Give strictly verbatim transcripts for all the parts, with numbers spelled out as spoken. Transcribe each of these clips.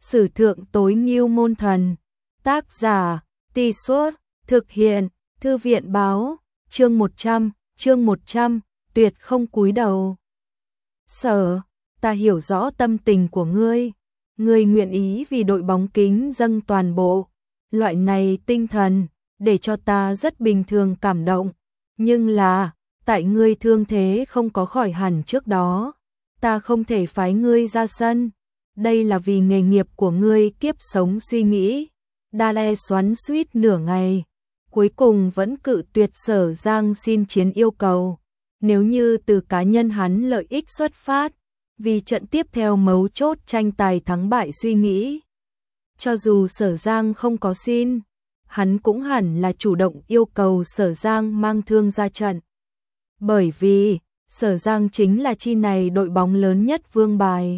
Sử thượng tối ngưu môn thần. Tác giả, Tì Suốt, thực hiện, Thư viện báo, chương một trăm, chương một trăm, tuyệt không cúi đầu. Sở, ta hiểu rõ tâm tình của ngươi, ngươi nguyện ý vì đội bóng kính dâng toàn bộ, loại này tinh thần, để cho ta rất bình thường cảm động, nhưng là, tại ngươi thương thế không có khỏi hẳn trước đó, ta không thể phái ngươi ra sân, đây là vì nghề nghiệp của ngươi kiếp sống suy nghĩ. Dale xoắn xuýt nửa ngày, cuối cùng vẫn cự tuyệt Sở Giang xin chiến yêu cầu. Nếu như từ cá nhân hắn lợi ích xuất phát, vì trận tiếp theo mấu chốt tranh tài thắng bại suy nghĩ. Cho dù Sở Giang không có xin, hắn cũng hẳn là chủ động yêu cầu Sở Giang mang thương ra trận. Bởi vì, Sở Giang chính là chi này đội bóng lớn nhất vương bài.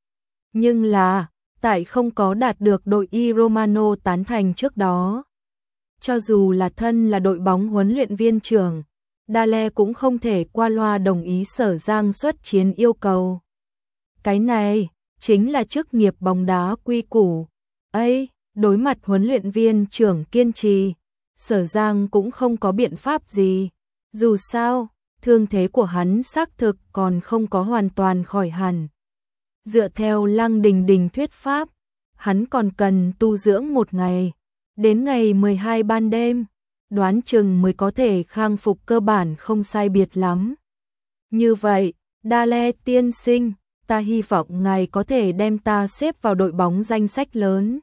Nhưng là, tại không có đạt được đội Y Romano tán thành trước đó. Cho dù là thân là đội bóng huấn luyện viên trưởng, Dale cũng không thể qua loa đồng ý Sở Giang xuất chiến yêu cầu. Cái này, chính là chức nghiệp bóng đá quy củ. Ấy, đối mặt huấn luyện viên trưởng kiên trì, Sở Giang cũng không có biện pháp gì. Dù sao, thương thế của hắn xác thực còn không có hoàn toàn khỏi hẳn. Dựa theo Lăng Đình Đình thuyết pháp, hắn còn cần tu dưỡng một ngày, đến ngày mười hai ban đêm, đoán chừng mới có thể khang phục cơ bản không sai biệt lắm. Như vậy, Dale tiên sinh, ta hy vọng ngài có thể đem ta xếp vào đội bóng danh sách lớn.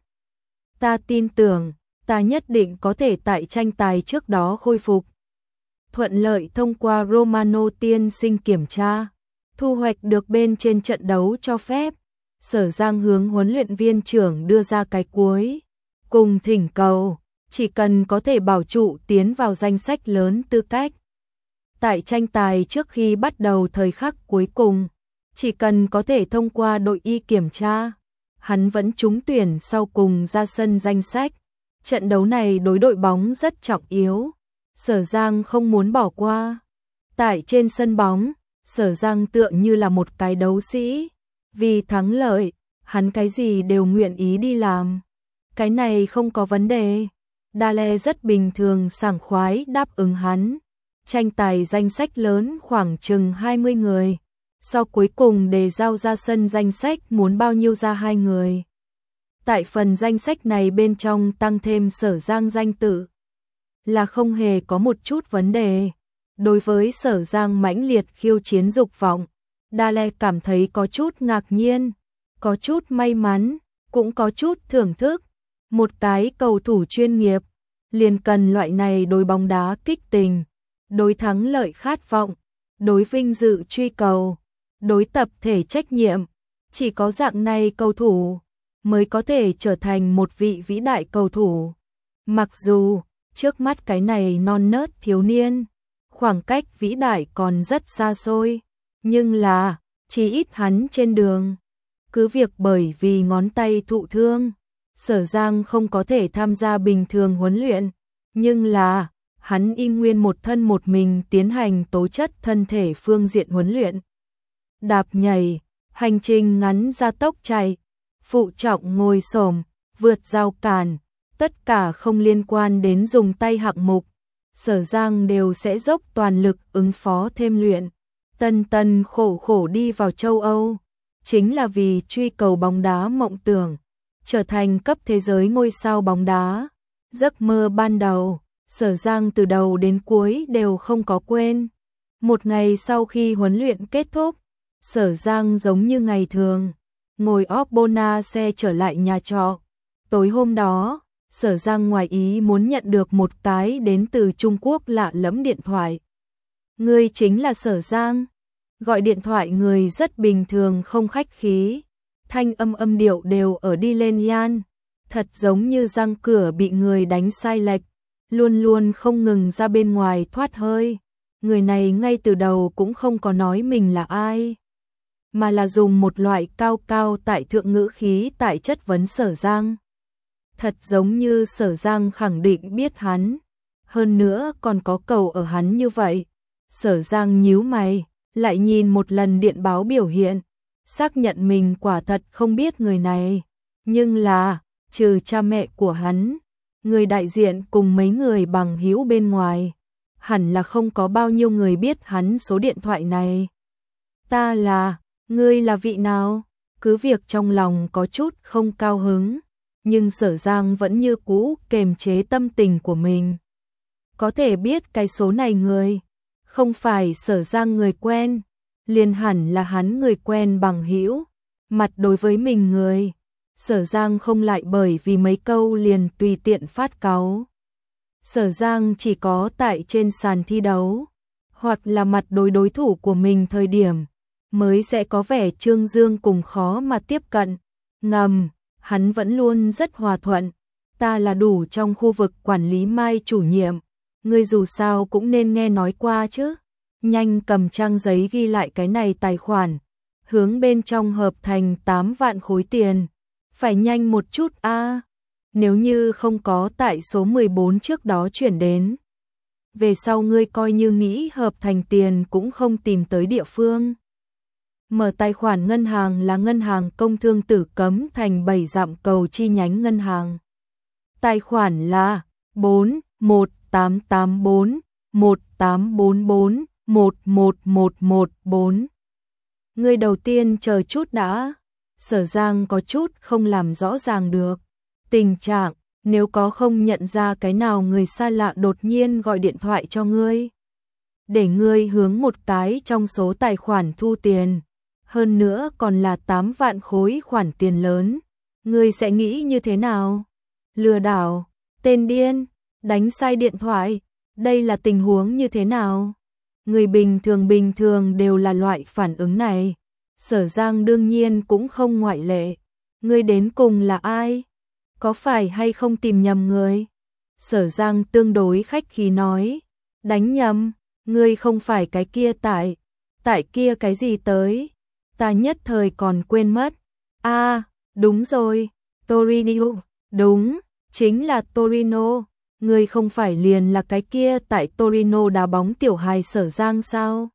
Ta tin tưởng, ta nhất định có thể tại tranh tài trước đó khôi phục. Thuận lợi thông qua Romano tiên sinh kiểm tra, thu hoạch được bên trên trận đấu cho phép. Sở Giang hướng huấn luyện viên trưởng đưa ra cái cuối cùng thỉnh cầu, chỉ cần có thể bảo trụ tiến vào danh sách lớn tư cách. Tại tranh tài trước khi bắt đầu thời khắc cuối cùng, chỉ cần có thể thông qua đội Y kiểm tra, hắn vẫn trúng tuyển sau cùng ra sân danh sách. Trận đấu này đối đội bóng rất trọng yếu, Sở Giang không muốn bỏ qua. Tại trên sân bóng, Sở Giang tựa như là một cái đấu sĩ, vì thắng lợi, hắn cái gì đều nguyện ý đi làm. Cái này không có vấn đề. Dale rất bình thường sảng khoái đáp ứng hắn. Tranh tài danh sách lớn khoảng chừng hai mươi người. Sau cuối cùng đề giao ra sân danh sách muốn bao nhiêu ra hai người. Tại phần danh sách này bên trong tăng thêm Sở Giang danh tự là không hề có một chút vấn đề. Đối với Sở Giang mãnh liệt khiêu chiến dục vọng, Dale cảm thấy có chút ngạc nhiên, có chút may mắn, cũng có chút thưởng thức. Một cái cầu thủ chuyên nghiệp, liền cần loại này đối bóng đá kích tình, đối thắng lợi khát vọng, đối vinh dự truy cầu, đối tập thể trách nhiệm. Chỉ có dạng này cầu thủ mới có thể trở thành một vị vĩ đại cầu thủ. Mặc dù, trước mắt cái này non nớt thiếu niên, khoảng cách vĩ đại còn rất xa xôi, nhưng là, chỉ ít hắn trên đường. Cứ việc bởi vì ngón tay thụ thương, Sở Giang không có thể tham gia bình thường huấn luyện, nhưng là, hắn y nguyên một thân một mình tiến hành tố chất thân thể phương diện huấn luyện. Đạp nhảy, hành trình ngắn gia tốc chạy, phụ trọng ngồi xổm, vượt rào cản, tất cả không liên quan đến dùng tay hạng mục. Sở Giang đều sẽ dốc toàn lực ứng phó thêm luyện. Tân tân khổ khổ đi vào châu Âu, chính là vì truy cầu bóng đá mộng tưởng, trở thành cấp thế giới ngôi sao bóng đá. Giấc mơ ban đầu, Sở Giang từ đầu đến cuối đều không có quên. Một ngày sau khi huấn luyện kết thúc, Sở Giang giống như ngày thường, ngồi Opbona xe trở lại nhà trọ. Tối hôm đó, Sở Giang ngoài ý muốn nhận được một cái đến từ Trung Quốc lạ lẫm điện thoại. Người chính là Sở Giang. Gọi điện thoại người rất bình thường không khách khí. Thanh âm âm điệu đều ở đi lên yan. Thật giống như răng cửa bị người đánh sai lệch. Luôn luôn không ngừng ra bên ngoài thoát hơi. Người này ngay từ đầu cũng không có nói mình là ai, mà là dùng một loại cao cao tại thượng ngữ khí tại chất vấn Sở Giang. Thật giống như Sở Giang khẳng định biết hắn, hơn nữa còn có cầu ở hắn như vậy. Sở Giang nhíu mày, lại nhìn một lần điện báo biểu hiện, xác nhận mình quả thật không biết người này, Nhưng là, trừ cha mẹ của hắn, người đại diện cùng mấy người bằng hữu bên ngoài, hẳn là không có bao nhiêu người biết hắn số điện thoại này. Ta là, ngươi là vị nào? Cứ việc trong lòng có chút không cao hứng, nhưng Sở Giang vẫn như cũ kềm chế tâm tình của mình. Có thể biết cái số này người, không phải Sở Giang người quen, liền hẳn là hắn người quen bằng hữu, mặt đối với mình người. Sở Giang không lại bởi vì mấy câu liền tùy tiện phát cáu. Sở Giang chỉ có tại trên sàn thi đấu, hoặc là mặt đối đối thủ của mình thời điểm, mới sẽ có vẻ trương dương cùng khó mà tiếp cận. Ngầm, hắn vẫn luôn rất hòa thuận. Ta là đủ trong khu vực quản lý Mai chủ nhiệm, ngươi dù sao cũng nên nghe nói qua chứ. Nhanh cầm trang giấy ghi lại cái này tài khoản, hướng bên trong hợp thành tám vạn khối tiền. Phải nhanh một chút a, à. Nếu như không có tại số mười bốn trước đó chuyển đến, về sau ngươi coi như nghĩ hợp thành tiền cũng không tìm tới địa phương. Mở tài khoản ngân hàng là ngân hàng Công Thương Tử Cấm Thành bảy dặm cầu chi nhánh ngân hàng. Tài khoản là bốn một tám tám bốn một tám bốn bốn một một một một bốn. Người đầu tiên chờ chút đã. Sở Giang có chút không làm rõ ràng được tình trạng, nếu có không nhận ra cái nào người xa lạ đột nhiên gọi điện thoại cho ngươi, để ngươi hướng một cái trong số tài khoản thu tiền, hơn nữa còn là tám vạn khối khoản tiền lớn, ngươi sẽ nghĩ như thế nào? Lừa đảo, tên điên, đánh sai điện thoại, đây là tình huống như thế nào? Người bình thường bình thường đều là loại phản ứng này. Sở Giang đương nhiên cũng không ngoại lệ. Ngươi đến cùng là ai? Có phải hay không tìm nhầm người? Sở Giang tương đối khách khí nói. Đánh nhầm, ngươi không phải cái kia tại. Tại kia cái gì tới? Ta nhất thời còn quên mất. À, đúng rồi, Torino, đúng, chính là Torino. Ngươi không phải liền là cái kia tại Torino đá bóng tiểu hài Sở Giang sao?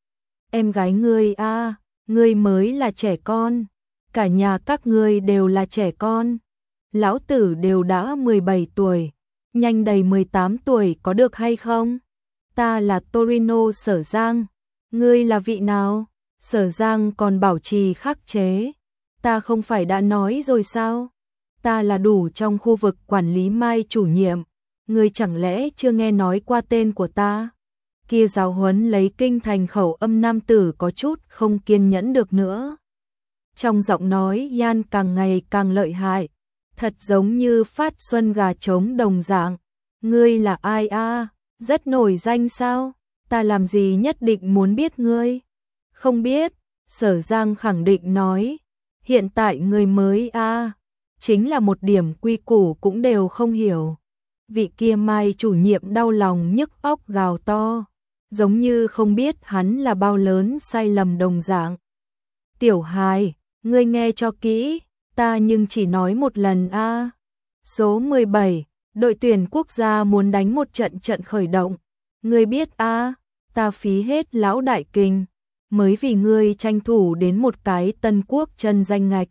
Em gái ngươi à, ngươi mới là trẻ con, cả nhà các ngươi đều là trẻ con. Lão tử đều đã mười bảy tuổi, nhanh đầy mười tám tuổi có được hay không? Ta là Torino Sở Giang, ngươi là vị nào? Sở Giang còn bảo trì khắc chế. Ta không phải đã nói rồi sao? Ta là đủ trong khu vực quản lý Mai chủ nhiệm, ngươi chẳng lẽ chưa nghe nói qua tên của ta? Kia giáo huấn lấy kinh thành khẩu âm nam tử có chút không kiên nhẫn được nữa. Trong giọng nói Yan càng ngày càng lợi hại, thật giống như phát xuân gà trống đồng dạng. Ngươi là ai a? Rất nổi danh sao? Ta làm gì nhất định muốn biết ngươi? Không biết, Sở Giang khẳng định nói. Hiện tại người mới a, chính là một điểm quy củ cũng đều không hiểu. Vị kia Mai chủ nhiệm đau lòng nhức óc gào to, giống như không biết hắn là bao lớn sai lầm đồng dạng. Tiểu hài, ngươi nghe cho kỹ, ta nhưng chỉ nói một lần a. Số mười bảy, đội tuyển quốc gia muốn đánh một trận trận khởi động. Ngươi biết a, ta phí hết lão đại kinh, mới vì ngươi tranh thủ đến một cái Tân Quốc chân danh ngạch.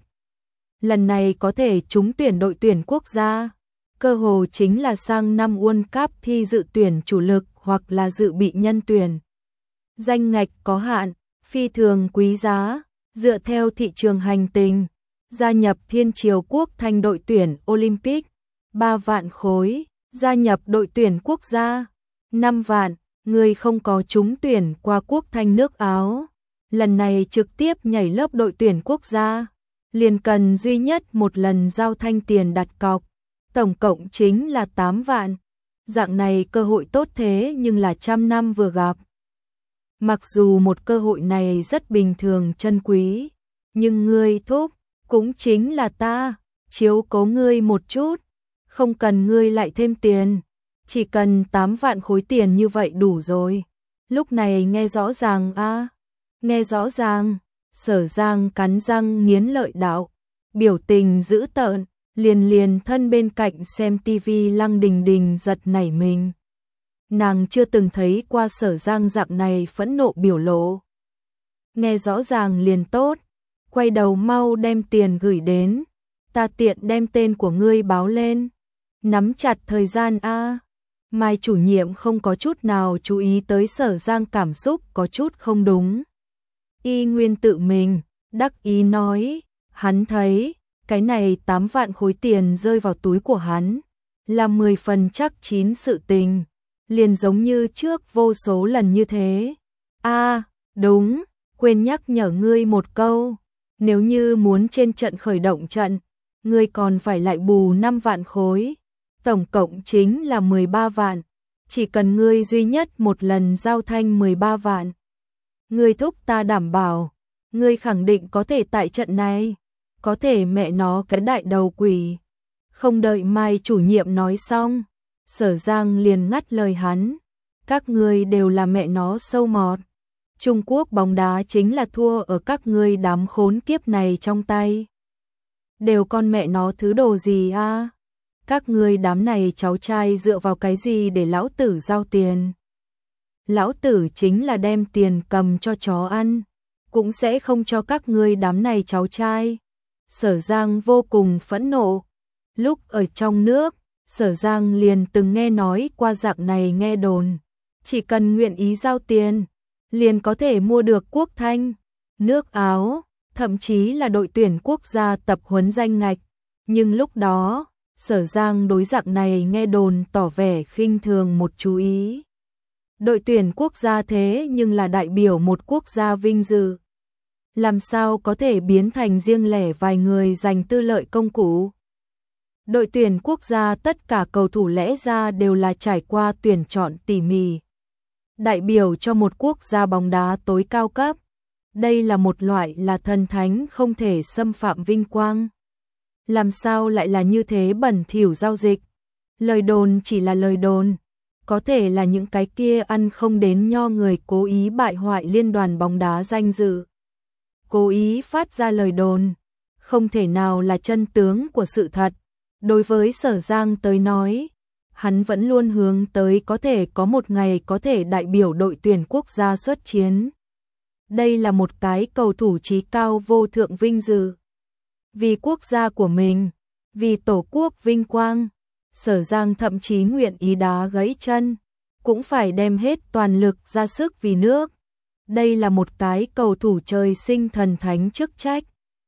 Lần này có thể trúng tuyển đội tuyển quốc gia, cơ hồ chính là sang năm World Cup thi dự tuyển chủ lực hoặc là dự bị nhân tuyển. Danh ngạch có hạn, phi thường quý giá, dựa theo thị trường hành tình, gia nhập Thiên Triều Quốc thành đội tuyển Olympic, ba vạn khối, gia nhập đội tuyển quốc gia, năm vạn, người không có trúng tuyển qua quốc thanh nước Áo. Lần này trực tiếp nhảy lớp đội tuyển quốc gia, liền cần duy nhất một lần giao thanh tiền đặt cọc, tổng cộng chính là tám vạn. Dạng này cơ hội tốt thế nhưng là trăm năm vừa gặp. Mặc dù một cơ hội này rất bình thường chân quý, nhưng ngươi thúc, cũng chính là ta, chiếu cố ngươi một chút, không cần ngươi lại thêm tiền, chỉ cần tám vạn khối tiền như vậy đủ rồi. Lúc này nghe rõ ràng a, à? Nghe rõ ràng. Sở Giang cắn răng nghiến lợi đạo, biểu tình dữ tợn, liền liền thân bên cạnh xem tivi Lăng Đình Đình giật nảy mình. Nàng chưa từng thấy qua Sở Giang dạng này phẫn nộ biểu lộ. Nghe rõ ràng liền tốt, quay đầu mau đem tiền gửi đến. ta tiện đem tên của ngươi báo lên. Nắm chặt thời gian a. Mai chủ nhiệm không có chút nào chú ý tới Sở Giang cảm xúc có chút không đúng. Y nguyên tự mình, đắc ý nói, hắn thấy, cái này tám vạn khối tiền rơi vào túi của hắn, là mười phần chắc chín sự tình, liền giống như trước vô số lần như thế. A, đúng, quên nhắc nhở ngươi một câu, nếu như muốn trên trận khởi động trận, ngươi còn phải lại bù năm vạn khối, tổng cộng chính là mười ba vạn, chỉ cần ngươi duy nhất một lần giao thanh mười ba vạn. Ngươi thúc ta đảm bảo, ngươi khẳng định có thể tại trận này, có thể mẹ nó cái đại đầu quỷ. Không đợi Mai chủ nhiệm nói xong, Sở Giang liền ngắt lời hắn, các ngươi đều là mẹ nó sâu mọt. Trung Quốc bóng đá chính là thua ở các ngươi đám khốn kiếp này trong tay. Đều con mẹ nó thứ đồ gì a? À? Các ngươi đám này cháu trai dựa vào cái gì để lão tử giao tiền? Lão tử chính là đem tiền cầm cho chó ăn, cũng sẽ không cho các ngươi đám này cháu trai. Sở Giang vô cùng phẫn nộ. Lúc ở trong nước, Sở Giang liền từng nghe nói qua dạng này nghe đồn. Chỉ cần nguyện ý giao tiền, liền có thể mua được quốc thanh, nước Áo, thậm chí là đội tuyển quốc gia tập huấn danh ngạch. Nhưng lúc đó, Sở Giang đối dạng này nghe đồn tỏ vẻ khinh thường một chú ý. Đội tuyển quốc gia thế nhưng là đại biểu một quốc gia vinh dự. Làm sao có thể biến thành riêng lẻ vài người giành tư lợi công cụ? Đội tuyển quốc gia tất cả cầu thủ lẽ ra đều là trải qua tuyển chọn tỉ mỉ. Đại biểu cho một quốc gia bóng đá tối cao cấp. Đây là một loại là thần thánh không thể xâm phạm vinh quang. Làm sao lại là như thế bẩn thỉu giao dịch? Lời đồn chỉ là lời đồn. Có thể là những cái kia ăn không đến nho người cố ý bại hoại liên đoàn bóng đá danh dự. Cố ý phát ra lời đồn. Không thể nào là chân tướng của sự thật. Đối với Sở Giang tới nói, hắn vẫn luôn hướng tới có thể có một ngày có thể đại biểu đội tuyển quốc gia xuất chiến. Đây là một cái cầu thủ chí cao vô thượng vinh dự. Vì quốc gia của mình, vì tổ quốc vinh quang, Sở Giang thậm chí nguyện ý đá gãy chân, cũng phải đem hết toàn lực ra sức vì nước. Đây là một cái cầu thủ trời sinh thần thánh chức trách.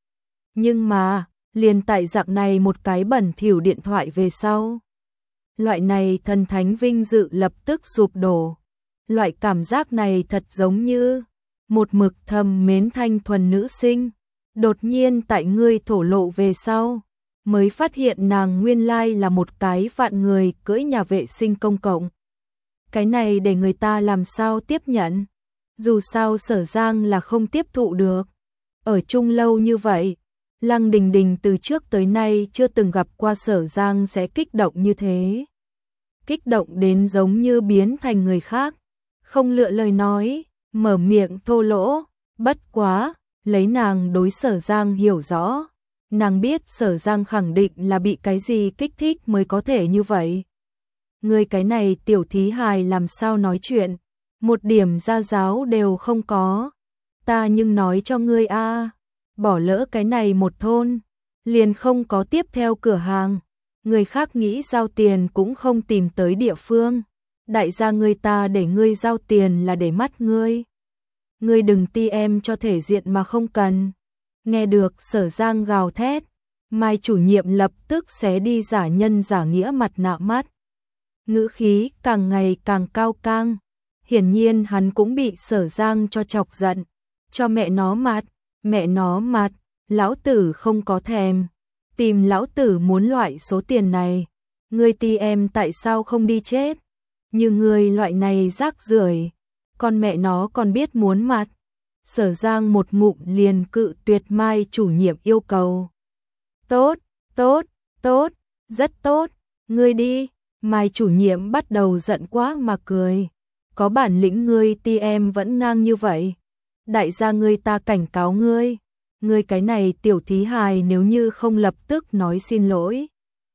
Nhưng mà, liền tại dạng này một cái bẩn thỉu điện thoại về sau. Loại này thần thánh vinh dự lập tức sụp đổ. Loại cảm giác này thật giống như một mực thầm mến thanh thuần nữ sinh. Đột nhiên tại ngươi thổ lộ về sau, mới phát hiện nàng nguyên lai là một cái vạn người cưỡi nhà vệ sinh công cộng. Cái này để người ta làm sao tiếp nhận? Dù sao Sở Giang là không tiếp thụ được. Ở chung lâu như vậy, Lăng Đình Đình từ trước tới nay chưa từng gặp qua Sở Giang sẽ kích động như thế. Kích động đến giống như biến thành người khác, không lựa lời nói, mở miệng thô lỗ, bất quá, lấy nàng đối Sở Giang hiểu rõ. Nàng biết Sở Giang khẳng định là bị cái gì kích thích mới có thể như vậy. Người cái này tiểu thí hài làm sao nói chuyện, một điểm gia giáo đều không có. Ta nhưng nói cho ngươi a, bỏ lỡ cái này một thôn, liền không có tiếp theo cửa hàng. Người khác nghĩ giao tiền cũng không tìm tới địa phương. Đại gia người ta để ngươi giao tiền là để mắt ngươi. Ngươi đừng ti em cho thể diện mà không cần. Nghe được Sở Giang gào thét, Mai chủ nhiệm lập tức xé đi giả nhân giả nghĩa mặt nạ mắt. Ngữ khí càng ngày càng cao cang. Hiển nhiên hắn cũng bị Sở Giang cho chọc giận. Cho mẹ nó mặt, mẹ nó mặt, lão tử không có thèm. Tìm lão tử muốn loại số tiền này. Ngươi ti em tại sao không đi chết? Như ngươi loại này rác rưởi, con mẹ nó còn biết muốn mặt. Sở Giang một ngụm liền cự tuyệt Mai chủ nhiệm yêu cầu. Tốt, tốt, tốt, rất tốt, ngươi đi. Mai chủ nhiệm bắt đầu giận quá mà cười. Có bản lĩnh ngươi ti em vẫn ngang như vậy. Đại gia ngươi ta cảnh cáo ngươi. Ngươi cái này tiểu thí hài nếu như không lập tức nói xin lỗi.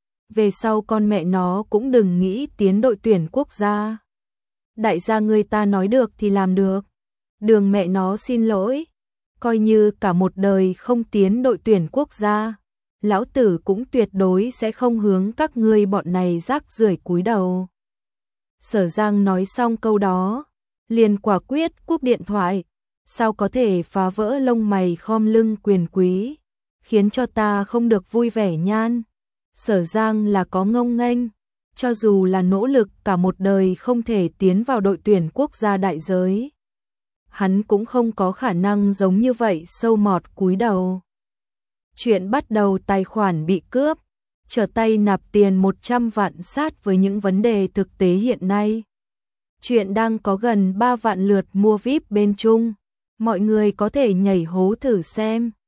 Về sau con mẹ nó cũng đừng nghĩ tiến đội tuyển quốc gia. Đại gia ngươi ta nói được thì làm được. Đường mẹ nó xin lỗi. Coi như cả một đời không tiến đội tuyển quốc gia. lão tử cũng tuyệt đối sẽ không hướng các ngươi bọn này rác rưởi cúi đầu. Sở Giang nói xong câu đó, liền quả quyết cúp điện thoại, sao có thể phá vỡ lông mày khom lưng quyền quý, khiến cho ta không được vui vẻ nhan. Sở Giang là có ngông nghênh, cho dù là nỗ lực cả một đời không thể tiến vào đội tuyển quốc gia đại giới. Hắn cũng không có khả năng giống như vậy sâu mọt cúi đầu. Chuyện bắt đầu tài khoản bị cướp, trở tay nạp tiền một trăm vạn sát với những vấn đề thực tế hiện nay. Chuyện đang có gần ba vạn lượt mua vi ai pi bên Trung, mọi người có thể nhảy hố thử xem.